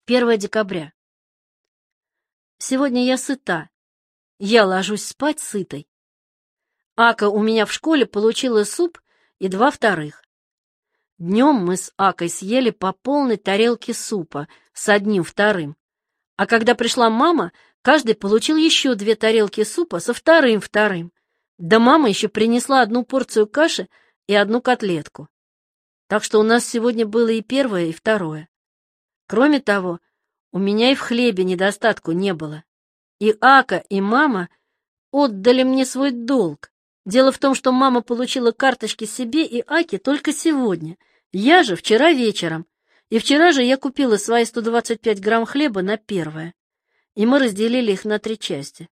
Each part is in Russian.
1 декабря. Сегодня я сыта. Я ложусь спать сытой. Ака у меня в школе получила суп и 2 вторых. Днем мы с Акой съели по полной тарелке супа с 1 вторым. А когда пришла мама, каждый получил еще 2 тарелки супа со 2 вторым. Да мама еще принесла 1 порцию каши и 1 котлетку. Так что у нас сегодня было и 1, и 2. Кроме того, у меня и в хлебе недостатку не было. И Ака, и мама отдали мне свой долг. Дело в том, что мама получила карточки себе и Аке только сегодня. Я же вчера вечером. И вчера же я купила свои 125 грамм хлеба на 1. И мы разделили их на 3 части.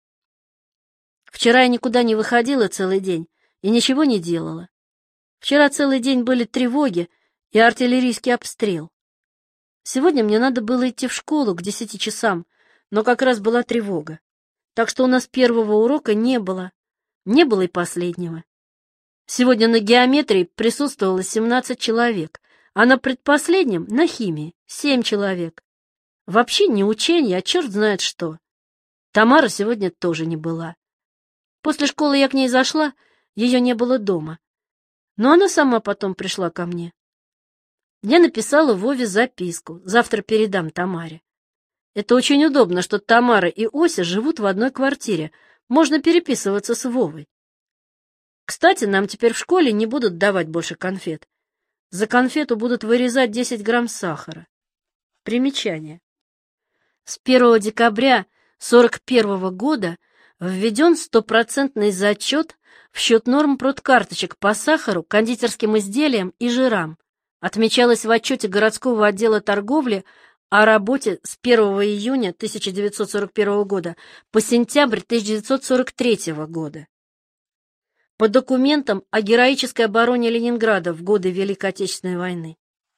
Вчера я никуда не выходила целый день и ничего не делала. Вчера целый день были тревоги и артиллерийский обстрел. Сегодня мне надо было идти в школу к 10 часам, но как раз была тревога. Так что у нас первого урока не было. Не было и последнего. Сегодня на геометрии присутствовало 17 человек, а на предпоследнем, на химии, 7 человек. Вообще не учение, а черт знает что. Тамара сегодня тоже не была. После школы я к ней зашла, ее не было дома. Но она сама потом пришла ко мне. Я написала Вове записку, завтра передам Тамаре. Это очень удобно, что Тамара и Ося живут в одной квартире, можно переписываться с Вовой. Кстати, нам теперь в школе не будут давать больше конфет. За конфету будут вырезать 10 грамм сахара. Примечание. С 1 декабря 1941 года введен 100% зачет в счет норм продкарточек по сахару, кондитерским изделиям и жирам. Отмечалось в отчете городского отдела торговли о работе с 1 июня 1941 года по сентябрь 1943 года. По документам о героической обороне Ленинграда в годы Великой Отечественной войны.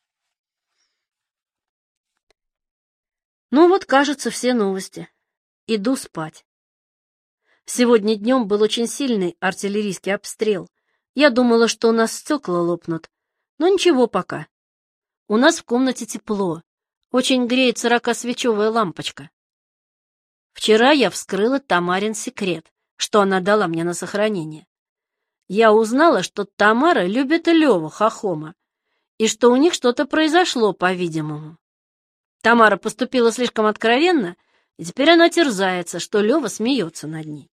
Ну вот, кажется, все новости. Иду спать. Сегодня днем был очень сильный артиллерийский обстрел. Я думала, что у нас стекла лопнут. Но ничего пока. У нас в комнате тепло. Очень греет 40-свечевая лампочка. Вчера я вскрыла Тамарин секрет, что она дала мне на сохранение. Я узнала, что Тамара любит Леву Хохома, и что у них что-то произошло, по-видимому. Тамара поступила слишком откровенно, и теперь она терзается, что Лева смеется над ней.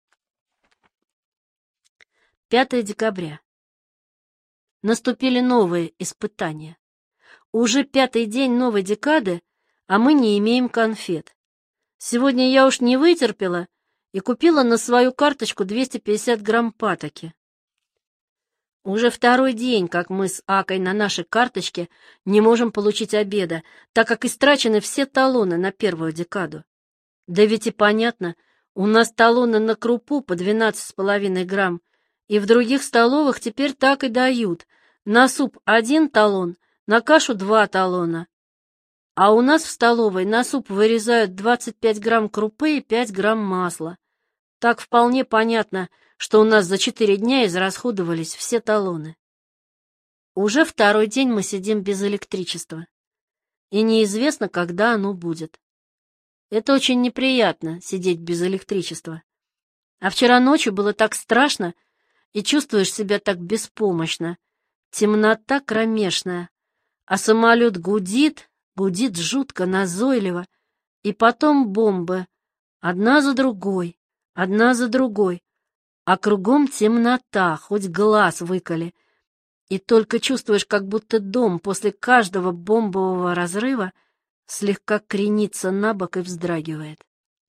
5 декабря. Наступили новые испытания. Уже 5-й день новой декады, а мы не имеем конфет. Сегодня я уж не вытерпела и купила на свою карточку 250 грамм патоки. Уже 2-й день, как мы с Акой на нашей карточке не можем получить обеда, так как истрачены все талоны на 1 декаду. Да ведь и понятно, у нас талоны на крупу по 12,5 грамм, и в других столовых теперь так и дают. На суп 1 талон, на кашу 2 талона. А у нас в столовой на суп вырезают 25 грамм крупы и 5 грамм масла. Так вполне понятно, что у нас за 4 дня израсходовались все талоны. Уже 2-й день мы сидим без электричества. И неизвестно, когда оно будет. Это очень неприятно, сидеть без электричества. А вчера ночью было так страшно, и чувствуешь себя так беспомощно. Темнота кромешная, а самолет гудит, гудит жутко, назойливо, и потом бомбы, одна за другой, а кругом темнота, хоть глаз выколи, и только чувствуешь, как будто дом после каждого бомбового разрыва слегка кренится на бок и вздрагивает.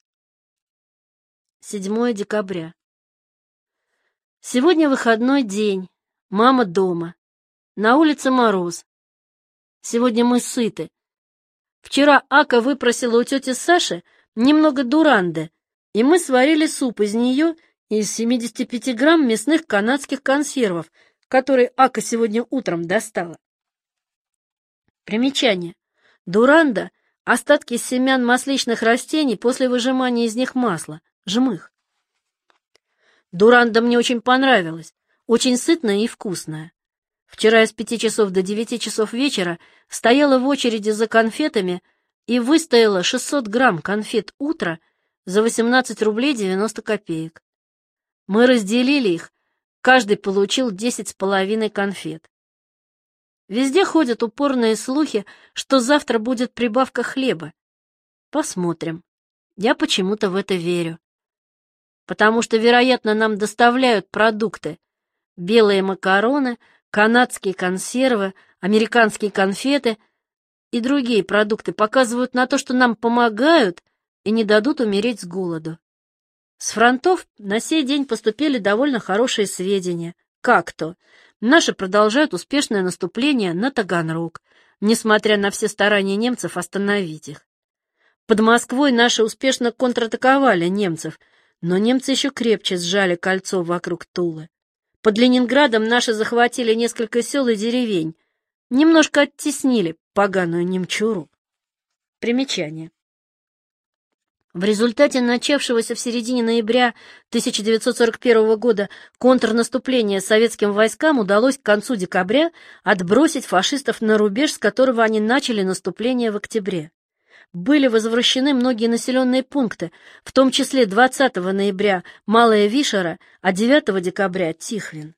7 декабря. Сегодня выходной день, мама дома, на улице мороз. Сегодня мы сыты. Вчера Ака выпросила у тети Саши немного дуранды, и мы сварили суп из нее и из 75 грамм мясных канадских консервов, которые Ака сегодня утром достала. Примечание. Дуранда — остатки семян масличных растений после выжимания из них масла, жмых. Дуранда мне очень понравилась, очень сытная и вкусная. Вчера я с 5 часов до 9 часов вечера стояла в очереди за конфетами и выстояла 600 грамм конфет «Утро» за 18 рублей 90 копеек. Мы разделили их, каждый получил 10,5 конфет. Везде ходят упорные слухи, что завтра будет прибавка хлеба. Посмотрим. Я почему-то в это верю. Потому что, вероятно, нам доставляют продукты: белые макароны, канадские консервы, американские конфеты и другие продукты показывают на то, что нам помогают и не дадут умереть с голоду. С фронтов на сей день поступили довольно хорошие сведения. Как то? Наши продолжают успешное наступление на Таганрог, несмотря на все старания немцев остановить их. Под Москвой наши успешно контратаковали немцев, но немцы еще крепче сжали кольцо вокруг Тулы. Под Ленинградом наши захватили несколько сел и деревень, немножко оттеснили поганую немчуру. Примечание. В результате начавшегося в середине ноября 1941 года контрнаступления советским войскам удалось к концу декабря отбросить фашистов на рубеж, с которого они начали наступление в октябре. Были возвращены многие населенные пункты, в том числе 20 ноября Малая Вишера, а 9 декабря Тихвин.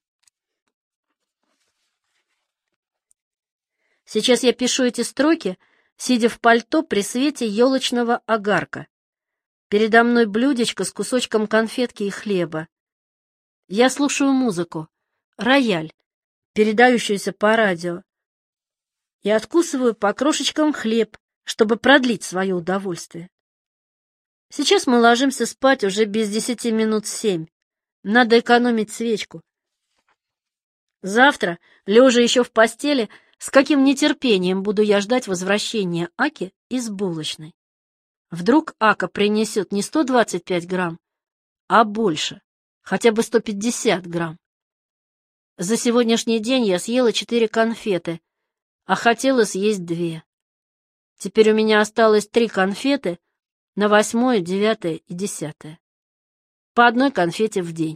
Сейчас я пишу эти строки, сидя в пальто при свете елочного огарка. Передо мной блюдечко с кусочком конфетки и хлеба. Я слушаю музыку, рояль, передающуюся по радио, и откусываю по крошечкам хлеб, чтобы продлить свое удовольствие. Сейчас мы ложимся спать уже без 10 минут 7. Надо экономить свечку. Завтра, лежа еще в постели, с каким нетерпением буду я ждать возвращения Аки из булочной. Вдруг Ака принесет не 125 грамм, а больше, хотя бы 150 грамм. За сегодняшний день я съела 4 конфеты, а хотела съесть 2. Теперь у меня осталось 3 конфеты на 8, 9 и 10. По одной конфете в день.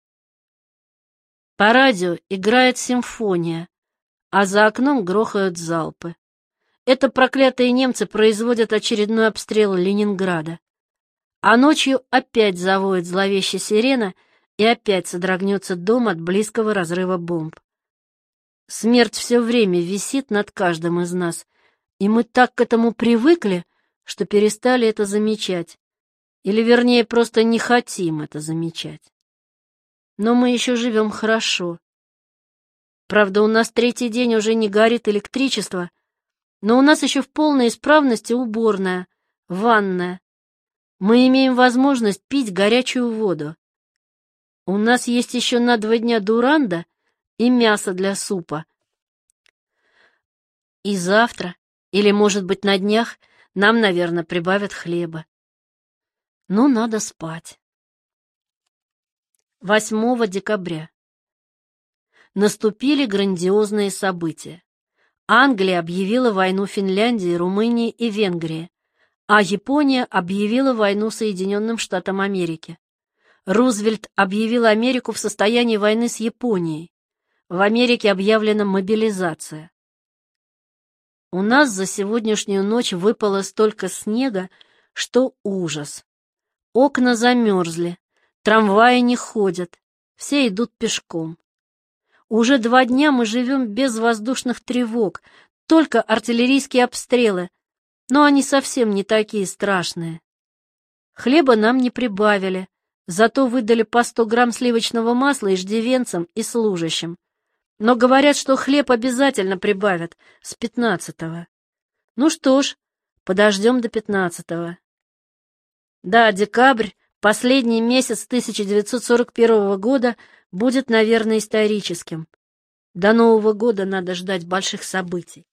По радио играет симфония, а за окном грохают залпы. Это проклятые немцы производят очередной обстрел Ленинграда. А ночью опять завоет зловещая сирена, и опять содрогнется дом от близкого разрыва бомб. Смерть все время висит над каждым из нас, и мы так к этому привыкли, что перестали это замечать. Или, вернее, просто не хотим это замечать. Но мы еще живем хорошо. Правда, у нас 3-й день уже не горит электричество, но у нас еще в полной исправности уборная, ванная. Мы имеем возможность пить горячую воду. У нас есть еще на 2 дня дуранда и мясо для супа. И завтра, или, может быть, на днях, нам, наверное, прибавят хлеба. Но надо спать. 8 декабря. Наступили грандиозные события. Англия объявила войну Финляндии, Румынии и Венгрии, а Япония объявила войну Соединенным Штатам Америки. Рузвельт объявил Америку в состоянии войны с Японией. В Америке объявлена мобилизация. У нас за сегодняшнюю ночь выпало столько снега, что ужас. Окна замерзли, трамваи не ходят, все идут пешком. Уже 2 дня мы живем без воздушных тревог, только артиллерийские обстрелы, но они совсем не такие страшные. Хлеба нам не прибавили, зато выдали по 100 грамм сливочного масла иждивенцам и служащим. Но говорят, что хлеб обязательно прибавят с 15-го. Ну что ж, подождем до 15-го. Да, декабрь, последний месяц 1941 года, будет, наверное, историческим. До Нового года надо ждать больших событий.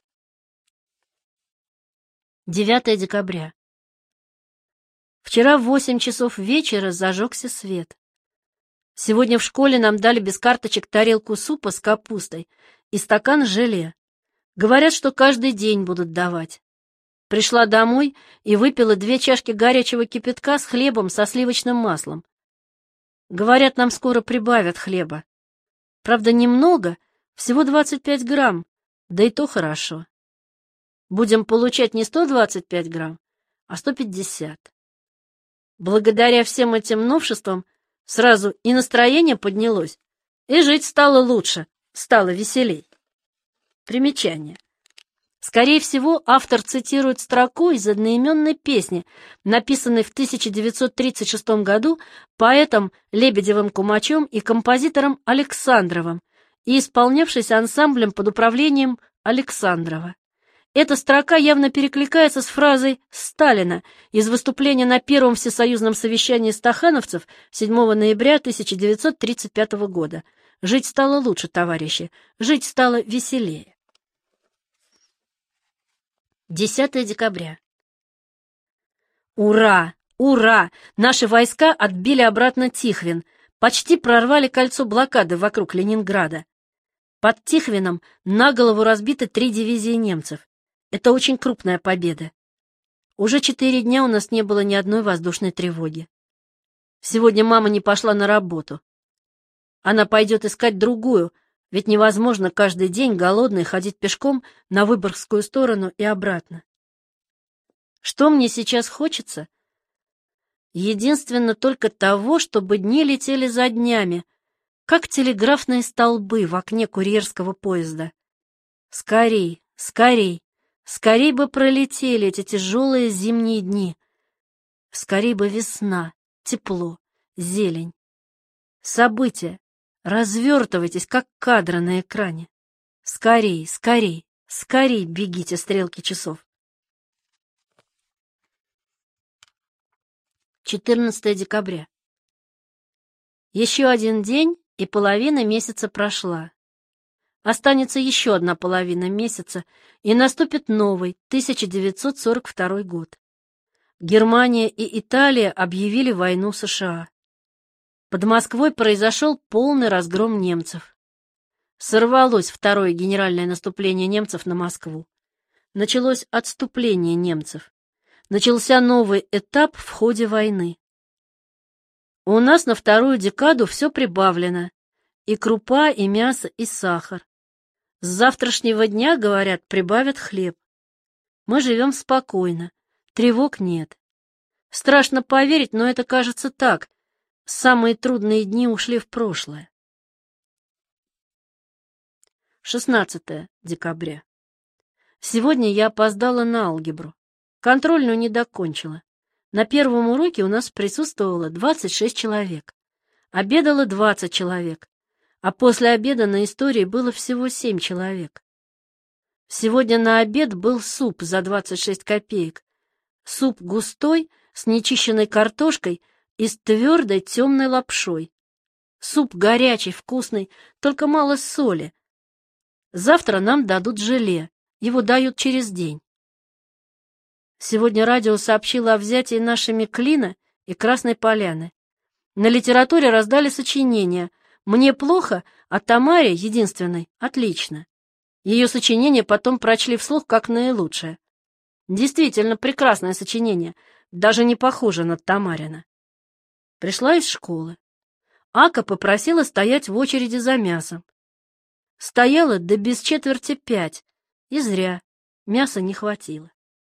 9 декабря. Вчера в 8 часов вечера зажегся свет. Сегодня в школе нам дали без карточек тарелку супа с капустой и стакан желе. Говорят, что каждый день будут давать. Пришла домой и выпила 2 чашки горячего кипятка с хлебом со сливочным маслом. Говорят, нам скоро прибавят хлеба. Правда, немного, всего 25 грамм, да и то хорошо. Будем получать не 125 грамм, а 150. Благодаря всем этим новшествам сразу и настроение поднялось, и жить стало лучше, стало веселей. Примечание. Скорее всего, автор цитирует строку из одноименной песни, написанной в 1936 году поэтом Лебедевым-Кумачем и композитором Александровым и исполнявшейся ансамблем под управлением Александрова. Эта строка явно перекликается с фразой Сталина из выступления на Первом всесоюзном совещании стахановцев 7 ноября 1935 года. «Жить стало лучше, товарищи, жить стало веселее». 10 декабря. Ура! Ура! Наши войска отбили обратно Тихвин, почти прорвали кольцо блокады вокруг Ленинграда. Под Тихвином на голову разбиты 3 дивизии немцев. Это очень крупная победа. Уже 4 дня у нас не было ни одной воздушной тревоги. Сегодня мама не пошла на работу. Она пойдет искать другую, ведь невозможно каждый день голодной ходить пешком на Выборгскую сторону и обратно. Что мне сейчас хочется? Единственно только того, чтобы дни летели за днями, как телеграфные столбы в окне курьерского поезда. Скорей, скорей, скорей бы пролетели эти тяжелые зимние дни. Скорей бы весна, тепло, зелень. События. Развертывайтесь, как кадры на экране. Скорей, скорей, скорей бегите, стрелки часов. 14 декабря. Еще один день, и половина месяца прошла. Останется еще одна половина месяца, и наступит новый, 1942 год. Германия и Италия объявили войну США. Под Москвой произошел полный разгром немцев. Сорвалось второе генеральное наступление немцев на Москву. Началось отступление немцев. Начался новый этап в ходе войны. У нас на вторую декаду все прибавлено. И крупа, и мясо, и сахар. С завтрашнего дня, говорят, прибавят хлеб. Мы живем спокойно, тревог нет. Страшно поверить, но это кажется так. Самые трудные дни ушли в прошлое. 16 декабря. Сегодня я опоздала на алгебру. Контрольную не докончила. На первом уроке у нас присутствовало 26 человек. Обедало 20 человек. А после обеда на истории было всего 7 человек. Сегодня на обед был суп за 26 копеек. Суп густой, с нечищенной картошкой и с твердой темной лапшой. Суп горячий, вкусный, только мало соли. Завтра нам дадут желе, его дают через день. Сегодня радио сообщило о взятии нашими Клина и Красной Поляны. На литературе раздали сочинения «Мне плохо», а Тамаре, единственной, отлично. Ее сочинение потом прочли вслух как наилучшее. Действительно прекрасное сочинение, даже не похоже на Тамарина. Пришла из школы. Ака попросила стоять в очереди за мясом. Стояла до без четверти 5, и зря, мяса не хватило.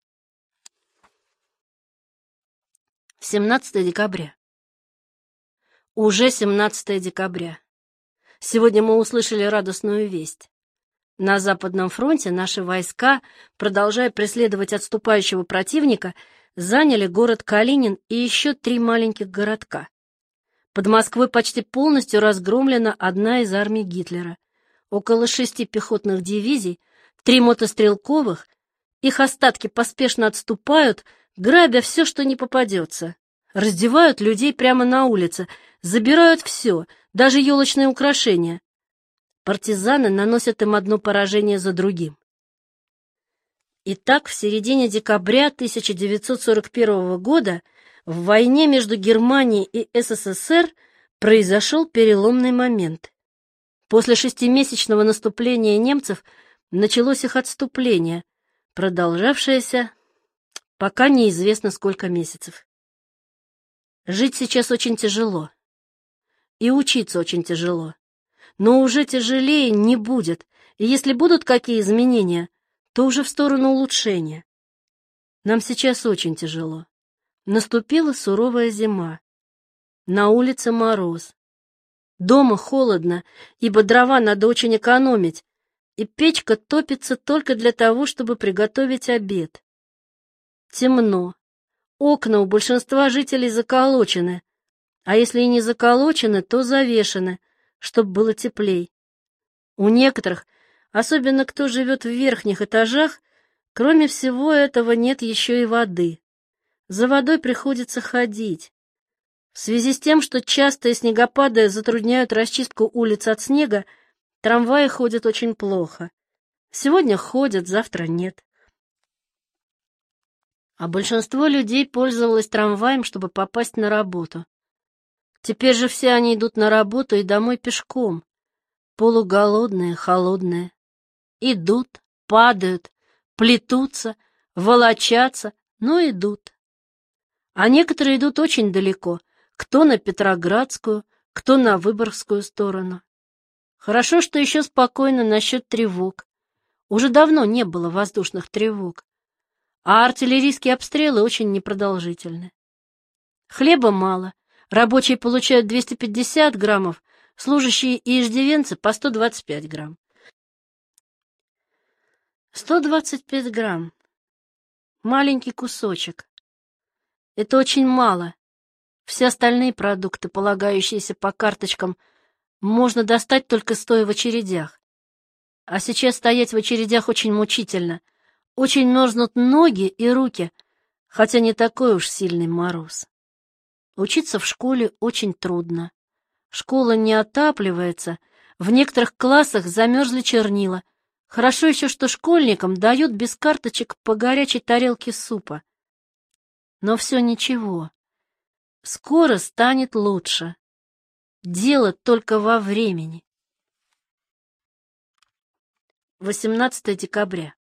17 декабря. Уже 17 декабря. Сегодня мы услышали радостную весть. На Западном фронте наши войска, продолжая преследовать отступающего противника, заняли город Калинин и еще 3 маленьких городка. Под Москвой почти полностью разгромлена одна из армий Гитлера. Около 6 пехотных дивизий, 3 мотострелковых. Их остатки поспешно отступают, грабя все, что не попадется. Раздевают людей прямо на улице, забирают все, даже елочные украшения. Партизаны наносят им одно поражение за другим. Итак, в середине декабря 1941 года в войне между Германией и СССР произошел переломный момент. После 6-месячного наступления немцев началось их отступление, продолжавшееся пока неизвестно сколько месяцев. Жить сейчас очень тяжело. И учиться очень тяжело. Но уже тяжелее не будет, и если будут какие изменения, то уже в сторону улучшения. Нам сейчас очень тяжело. Наступила суровая зима. На улице мороз. Дома холодно, ибо дрова надо очень экономить, и печка топится только для того, чтобы приготовить обед. Темно. Окна у большинства жителей заколочены, а если и не заколочены, то завешены, чтобы было теплей. У некоторых, особенно кто живет в верхних этажах, кроме всего этого нет еще и воды. За водой приходится ходить. В связи с тем, что частые снегопады затрудняют расчистку улиц от снега, трамваи ходят очень плохо. Сегодня ходят, завтра нет. А большинство людей пользовалось трамваем, чтобы попасть на работу. Теперь же все они идут на работу и домой пешком, полуголодные, холодные. Идут, падают, плетутся, волочатся, но идут. А некоторые идут очень далеко, кто на Петроградскую, кто на Выборгскую сторону. Хорошо, что еще спокойно насчет тревог. Уже давно не было воздушных тревог. А артиллерийские обстрелы очень непродолжительны. Хлеба мало, рабочие получают 250 граммов, служащие и иждивенцы по 125 грамм. 125 грамм. Маленький кусочек. Это очень мало. Все остальные продукты, полагающиеся по карточкам, можно достать только стоя в очередях. А сейчас стоять в очередях очень мучительно. Очень мерзнут ноги и руки, хотя не такой уж сильный мороз. Учиться в школе очень трудно. Школа не отапливается, в некоторых классах замерзли чернила. Хорошо еще, что школьникам дают без карточек по горячей тарелке супа. Но все ничего. Скоро станет лучше. Дело только во времени. 18 декабря.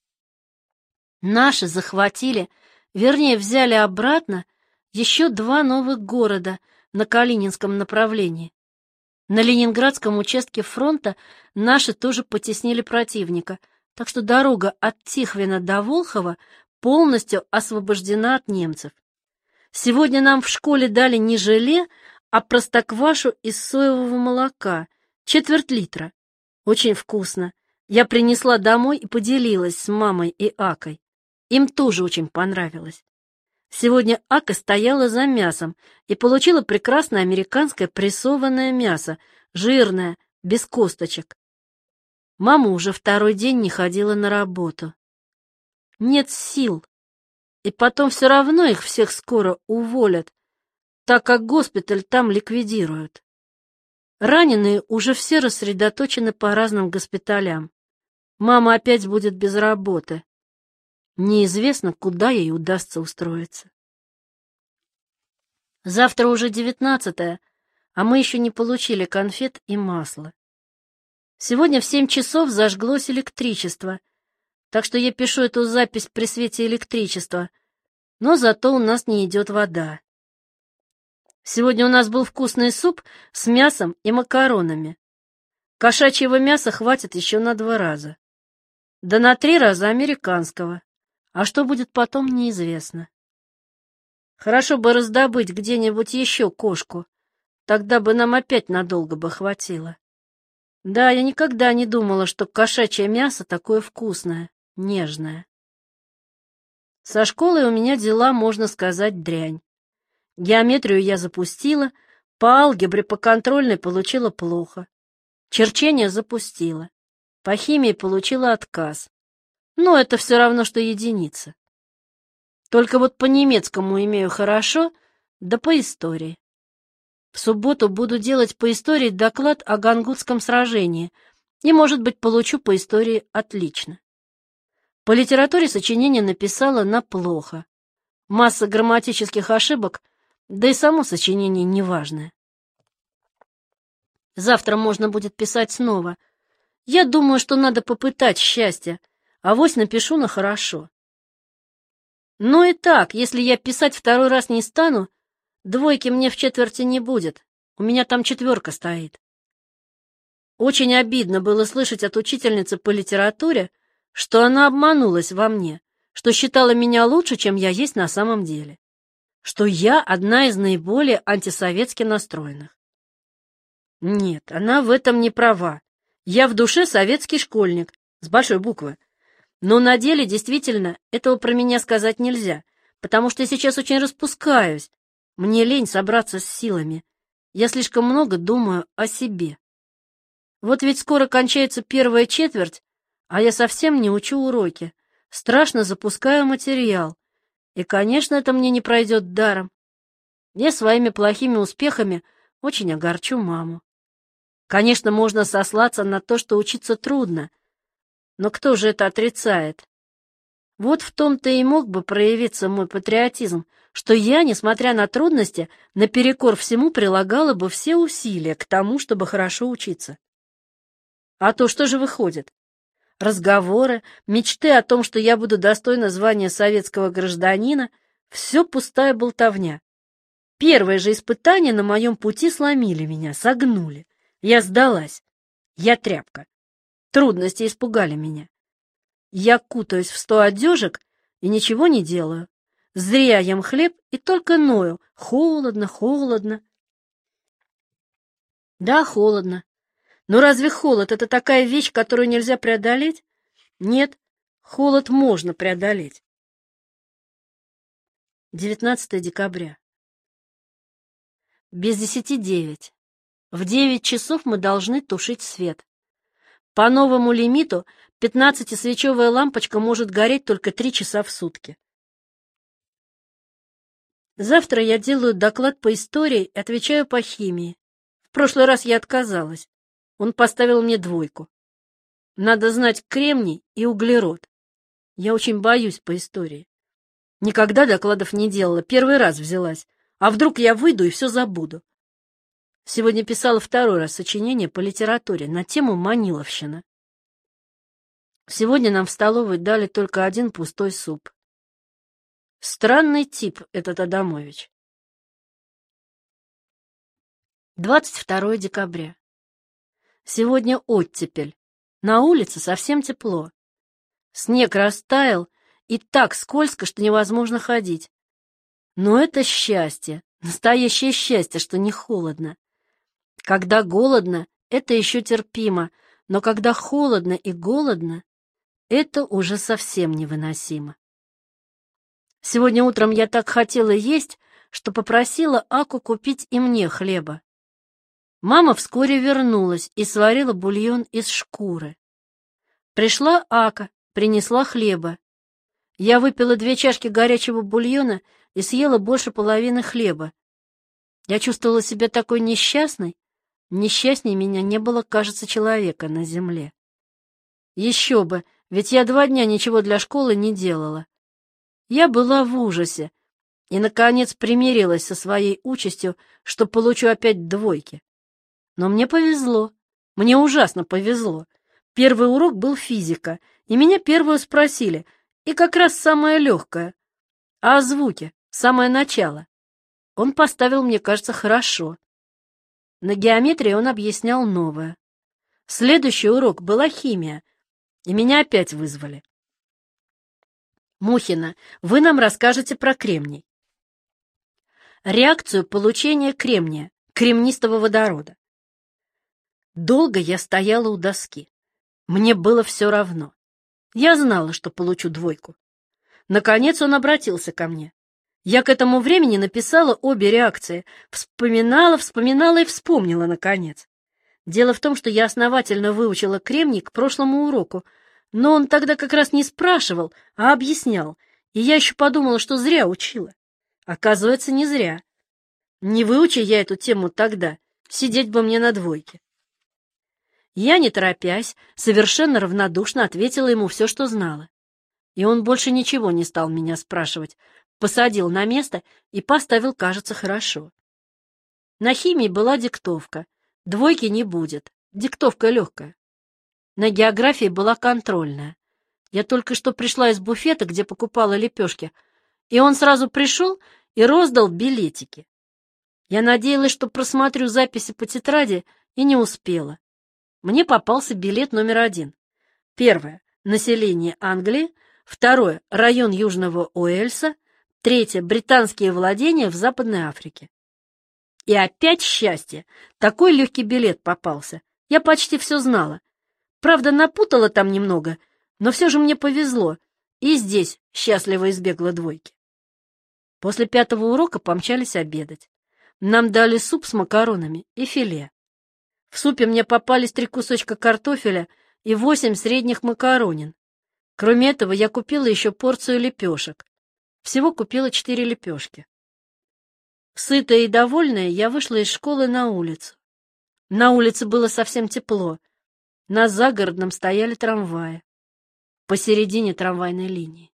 Наши захватили, вернее, взяли обратно еще 2 новых города на Калининском направлении. На Ленинградском участке фронта наши тоже потеснили противника, так что дорога от Тихвина до Волхова полностью освобождена от немцев. Сегодня нам в школе дали не желе, а простоквашу из соевого молока, 1/4 литра. Очень вкусно. Я принесла домой и поделилась с мамой и Акой. Им тоже очень понравилось. Сегодня Ака стояла за мясом и получила прекрасное американское прессованное мясо, жирное, без косточек. Мама уже 2-й день не ходила на работу. Нет сил. И потом все равно их всех скоро уволят, так как госпиталь там ликвидируют. Раненые уже все рассредоточены по разным госпиталям. Мама опять будет без работы. Неизвестно, куда ей удастся устроиться. Завтра уже 19-е, а мы еще не получили конфет и масла. Сегодня в 7 часов зажглось электричество, так что я пишу эту запись при свете электричества, но зато у нас не идет вода. Сегодня у нас был вкусный суп с мясом и макаронами. Кошачьего мяса хватит еще на 2 раза. Да на 3 раза американского. А что будет потом, неизвестно. Хорошо бы раздобыть где-нибудь еще кошку. Тогда бы нам опять надолго бы хватило. Да, я никогда не думала, что кошачье мясо такое вкусное, нежное. Со школой у меня дела, можно сказать, дрянь. Геометрию я запустила, по алгебре по контрольной получила плохо. Черчение запустила. По химии получила отказ. Но это все равно, что единица. Только вот по немецкому имею хорошо, да по истории. В субботу буду делать по истории доклад о Гангутском сражении, и, может быть, получу по истории отлично. По литературе сочинение написала на плохо. Масса грамматических ошибок, да и само сочинение неважное. Завтра можно будет писать снова. Я думаю, что надо попытать счастье, авось напишу на хорошо. Но и так, если я писать 2-й раз не стану, 2 мне в четверти не будет, у меня там 4 стоит. Очень обидно было слышать от учительницы по литературе, что она обманулась во мне, что считала меня лучше, чем я есть на самом деле, что я одна из наиболее антисоветски настроенных. Нет, она в этом не права. Я в душе советский школьник, с большой буквы. Но на деле действительно этого про меня сказать нельзя, потому что я сейчас очень распускаюсь. Мне лень собраться с силами. Я слишком много думаю о себе. Вот ведь скоро кончается первая четверть, а я совсем не учу уроки. Страшно запускаю материал. И, конечно, это мне не пройдет даром. Я своими плохими успехами очень огорчу маму. Конечно, можно сослаться на то, что учиться трудно. Но кто же это отрицает? Вот в том-то и мог бы проявиться мой патриотизм, что я, несмотря на трудности, наперекор всему прилагала бы все усилия к тому, чтобы хорошо учиться. А то что же выходит? Разговоры, мечты о том, что я буду достойна звания советского гражданина, все пустая болтовня. Первые же испытания на моем пути сломили меня, согнули. Я сдалась. Я тряпка. Трудности испугали меня. Я кутаюсь в 100 одежек и ничего не делаю. Зря ем хлеб и только ною. Холодно, холодно. Да, холодно. Но разве холод — это такая вещь, которую нельзя преодолеть? Нет, холод можно преодолеть. 19 декабря. Без 10:09. В 9 часов мы должны тушить свет. По новому лимиту 15-свечевая лампочка может гореть только 3 часа в сутки. Завтра я делаю доклад по истории и отвечаю по химии. В прошлый раз я отказалась. Он поставил мне 2. Надо знать кремний и углерод. Я очень боюсь по истории. Никогда докладов не делала, первый раз взялась. А вдруг я выйду и все забуду? Сегодня писала 2-й раз сочинение по литературе на тему Маниловщина. Сегодня нам в столовой дали только 1 пустой суп. Странный тип этот Адамович. 22 декабря. Сегодня оттепель. На улице совсем тепло. Снег растаял, и так скользко, что невозможно ходить. Но это счастье, настоящее счастье, что не холодно. Когда голодно, это еще терпимо, но когда холодно и голодно, это уже совсем невыносимо. Сегодня утром я так хотела есть, что попросила Аку купить и мне хлеба. Мама вскоре вернулась и сварила бульон из шкуры. Пришла Ака, принесла хлеба. Я выпила 2 чашки горячего бульона и съела больше половины хлеба. Я чувствовала себя такой несчастной. Несчастней меня не было, кажется, человека на земле. Еще бы, ведь я 2 дня ничего для школы не делала. Я была в ужасе и, наконец, примирилась со своей участью, что получу опять 2. Но мне повезло, мне ужасно повезло. Первый урок был физика, и меня первую спросили, и как раз самое легкое. А о звуке, самое начало. Он поставил, мне кажется, хорошо. На геометрии он объяснял новое. Следующий урок была химия, и меня опять вызвали. Мухина, вы нам расскажете про кремний. Реакцию получения кремния, кремнистого водорода. Долго я стояла у доски. Мне было все равно. Я знала, что получу 2. Наконец он обратился ко мне. Я к этому времени написала обе реакции. Вспоминала и вспомнила, наконец. Дело в том, что я основательно выучила кремний к прошлому уроку, но он тогда как раз не спрашивал, а объяснял, и я еще подумала, что зря учила. Оказывается, не зря. Не выучи я эту тему тогда, сидеть бы мне на 2. Я, не торопясь, совершенно равнодушно ответила ему все, что знала. И он больше ничего не стал меня спрашивать, посадил на место и поставил, кажется, хорошо. На химии была диктовка. 2 не будет, диктовка легкая. На географии была контрольная. Я только что пришла из буфета, где покупала лепешки, и он сразу пришел и роздал билетики. Я надеялась, что просмотрю записи по тетради, и не успела. Мне попался билет номер 1. Первое. население Англии, второе — район Южного Уэльса, третье — британские владения в Западной Африке. И опять счастье! Такой легкий билет попался. Я почти все знала. Правда, напутала там немного, но все же мне повезло, и здесь счастливо избегла двойки. После 5-го урока помчались обедать. Нам дали суп с макаронами и филе. В супе мне попались 3 кусочка картофеля и 8 средних макаронин. Кроме этого, я купила еще порцию лепешек. Всего купила 4 лепешки. Сытая и довольная, я вышла из школы на улицу. На улице было совсем тепло. На загородном стояли трамваи. Посередине трамвайной линии.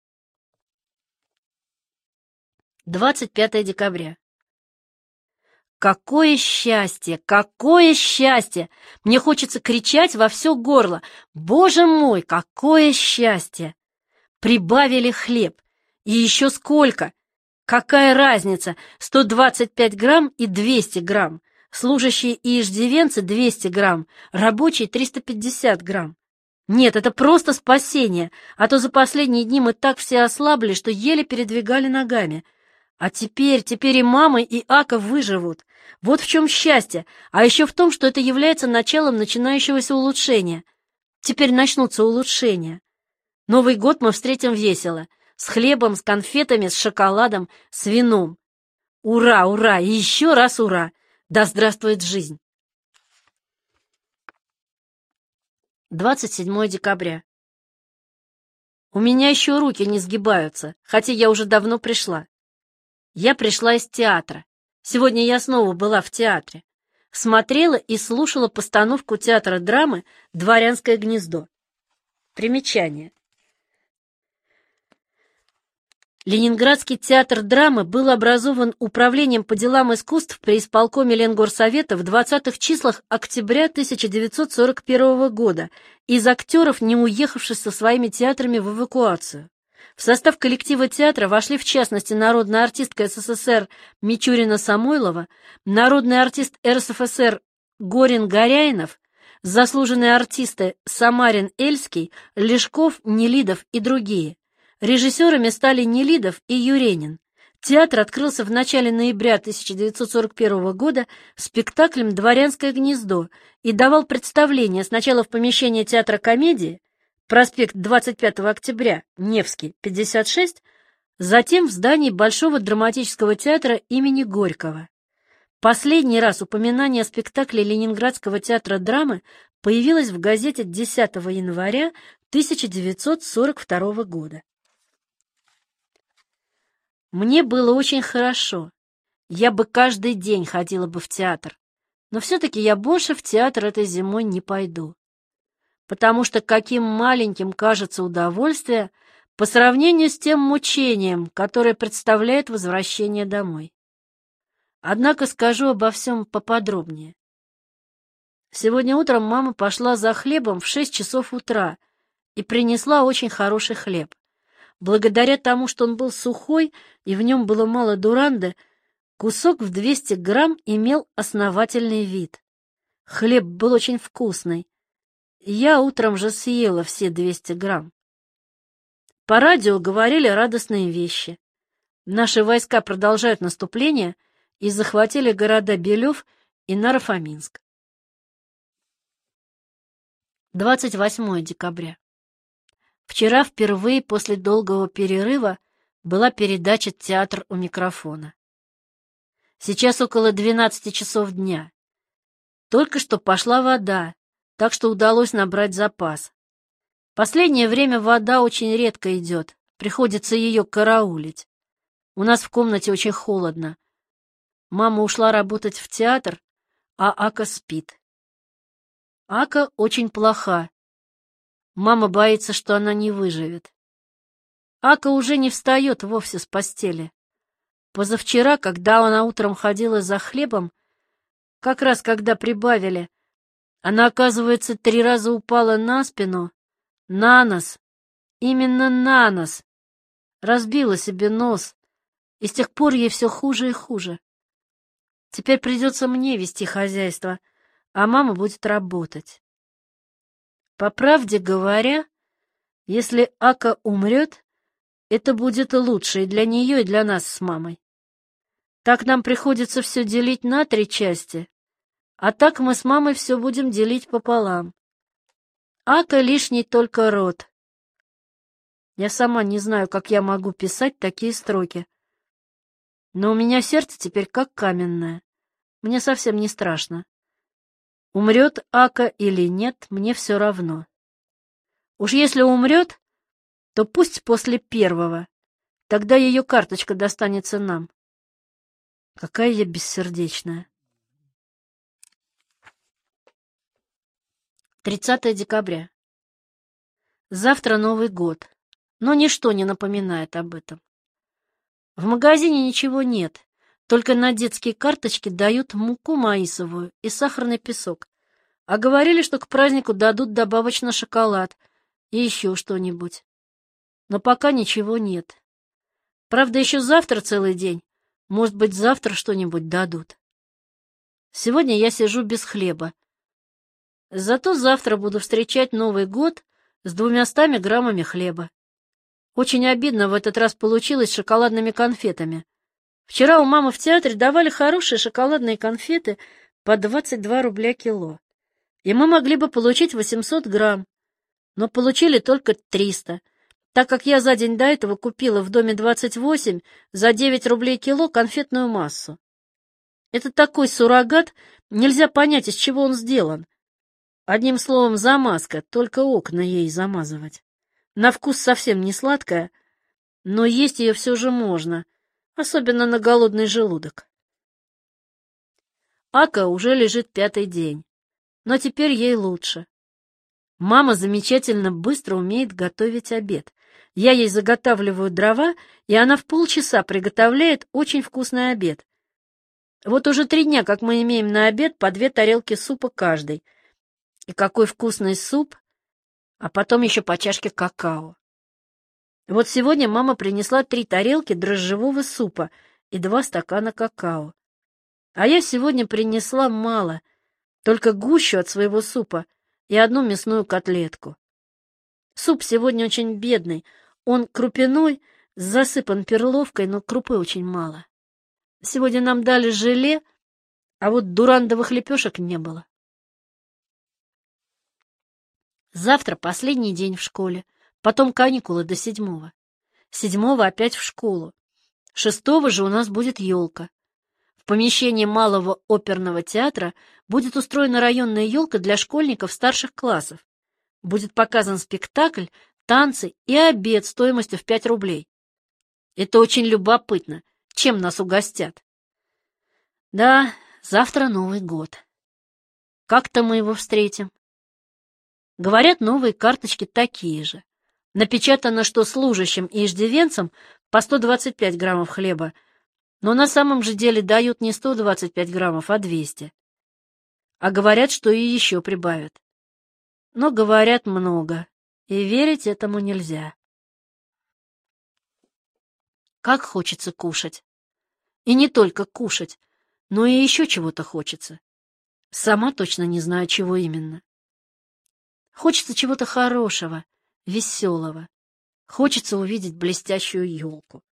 25 декабря. Какое счастье! Какое счастье! Мне хочется кричать во все горло. Боже мой, какое счастье! Прибавили хлеб. И еще сколько! Какая разница? 125 грамм и 200 грамм. Служащие и иждивенцы 200 грамм, рабочие 350 грамм. Нет, это просто спасение, а то за последние дни мы так все ослабли, что еле передвигали ногами. А теперь и мама, и Ака выживут. Вот в чем счастье, а еще в том, что это является началом начинающегося улучшения. Теперь начнутся улучшения. Новый год мы встретим весело, с хлебом, с конфетами, с шоколадом, с вином. Ура, ура, и еще раз ура! Да здравствует жизнь! 27 декабря. У меня еще руки не сгибаются, хотя я уже давно пришла. Я пришла из театра. Сегодня я снова была в театре. Смотрела и слушала постановку театра драмы «Дворянское гнездо». Примечание. Ленинградский театр драмы был образован Управлением по делам искусств при исполкоме Ленгорсовета в 20-х числах октября 1941 года из актеров, не уехавших со своими театрами в эвакуацию. В состав коллектива театра вошли, в частности, народная артистка СССР Мичурина-Самойлова, народный артист РСФСР Горин-Горяинов, заслуженные артисты Самарин-Эльский, Лешков, Нелидов и другие. Режиссерами стали Нелидов и Юренин. Театр открылся в начале ноября 1941 года спектаклем «Дворянское гнездо» и давал представление сначала в помещении театра комедии, проспект 25 октября, Невский, 56, затем в здании Большого драматического театра имени Горького. Последний раз упоминание о спектакле Ленинградского театра драмы появилось в газете 10 января 1942 года. Мне было очень хорошо. Я бы каждый день ходила бы в театр, но все-таки я больше в театр этой зимой не пойду. Потому что каким маленьким кажется удовольствие по сравнению с тем мучением, которое представляет возвращение домой. Однако скажу обо всем поподробнее. Сегодня утром мама пошла за хлебом в 6 часов утра и принесла очень хороший хлеб. Благодаря тому, что он был сухой и в нем было мало дуранды, кусок в 200 грамм имел основательный вид. Хлеб был очень вкусный. Я утром же съела все 200 грамм. По радио говорили радостные вещи. Наши войска продолжают наступление и захватили города Белев и Наро-Фоминск. 28 декабря. Вчера впервые после долгого перерыва была передача «Театр у микрофона». Сейчас около 12 часов дня. Только что пошла вода, так что удалось набрать запас. Последнее время вода очень редко идет, приходится ее караулить. У нас в комнате очень холодно. Мама ушла работать в театр, а Ака спит. Ака очень плоха. Мама боится, что она не выживет. Ака уже не встает вовсе с постели. Позавчера, когда она утром ходила за хлебом, как раз когда прибавили, она, оказывается, 3 раза упала на спину, на нос, именно на нос, разбила себе нос, и с тех пор ей все хуже и хуже. Теперь придется мне вести хозяйство, а мама будет работать. По правде говоря, Если Ака умрет, это будет лучше и для нее, и для нас с мамой. Так нам приходится все делить на 3 части, а так мы с мамой все будем делить пополам. Ака лишний только род. Я сама не знаю, как я могу писать такие строки. Но у меня сердце теперь как каменное. Мне совсем не страшно. Умрет Ака или нет, мне все равно. Уж если умрет, то пусть после первого. Тогда ее карточка достанется нам. Какая я бессердечная. 30 декабря. Завтра Новый год, но ничто не напоминает об этом. В магазине ничего нет, только на детские карточки дают муку маисовую и сахарный песок, а говорили, что к празднику дадут добавочно шоколад и еще что-нибудь. Но пока ничего нет. Правда, еще завтра целый день, может быть, завтра что-нибудь дадут. Сегодня я сижу без хлеба. Зато завтра буду встречать Новый год с 200 граммами хлеба. Очень обидно в этот раз получилось с шоколадными конфетами. Вчера у мамы в театре давали хорошие шоколадные конфеты по 22 рубля кило. И мы могли бы получить 800 грамм, но получили только 300, так как я за день до этого купила в доме 28 за 9 рублей кило конфетную массу. Это такой суррогат, нельзя понять, из чего он сделан. Одним словом, замазка, только окна ей замазывать. На вкус совсем не сладкая, но есть ее все же можно, особенно на голодный желудок. Ака уже лежит 5-й день, но теперь ей лучше. Мама замечательно быстро умеет готовить обед. Я ей заготавливаю дрова, и она в полчаса приготовляет очень вкусный обед. Вот уже 3 дня, как мы имеем на обед по 2 тарелки супа каждый. И какой вкусный суп, а потом еще по чашке какао. Вот сегодня мама принесла 3 тарелки дрожжевого супа и 2 стакана какао. А я сегодня принесла мало, только гущу от своего супа и 1 мясную котлетку. Суп сегодня очень бедный, он крупяной, засыпан перловкой, но крупы очень мало. Сегодня нам дали желе, а вот дурандовых лепешек не было. Завтра последний день в школе, потом каникулы до 7-го. 7-го опять в школу. 6-го же у нас будет елка. В помещении Малого оперного театра будет устроена районная елка для школьников старших классов. Будет показан спектакль, танцы и обед стоимостью в 5 рублей. Это очень любопытно, чем нас угостят. Да, завтра Новый год. Как-то мы его встретим. Говорят, новые карточки такие же. Напечатано, что служащим и иждивенцам по 125 граммов хлеба, но на самом же деле дают не 125 граммов, а 200. А говорят, что и еще прибавят. Но говорят много, и верить этому нельзя. Как хочется кушать. И не только кушать, но и еще чего-то хочется. Сама точно не знаю, чего именно. Хочется чего-то хорошего, веселого. Хочется увидеть блестящую елку.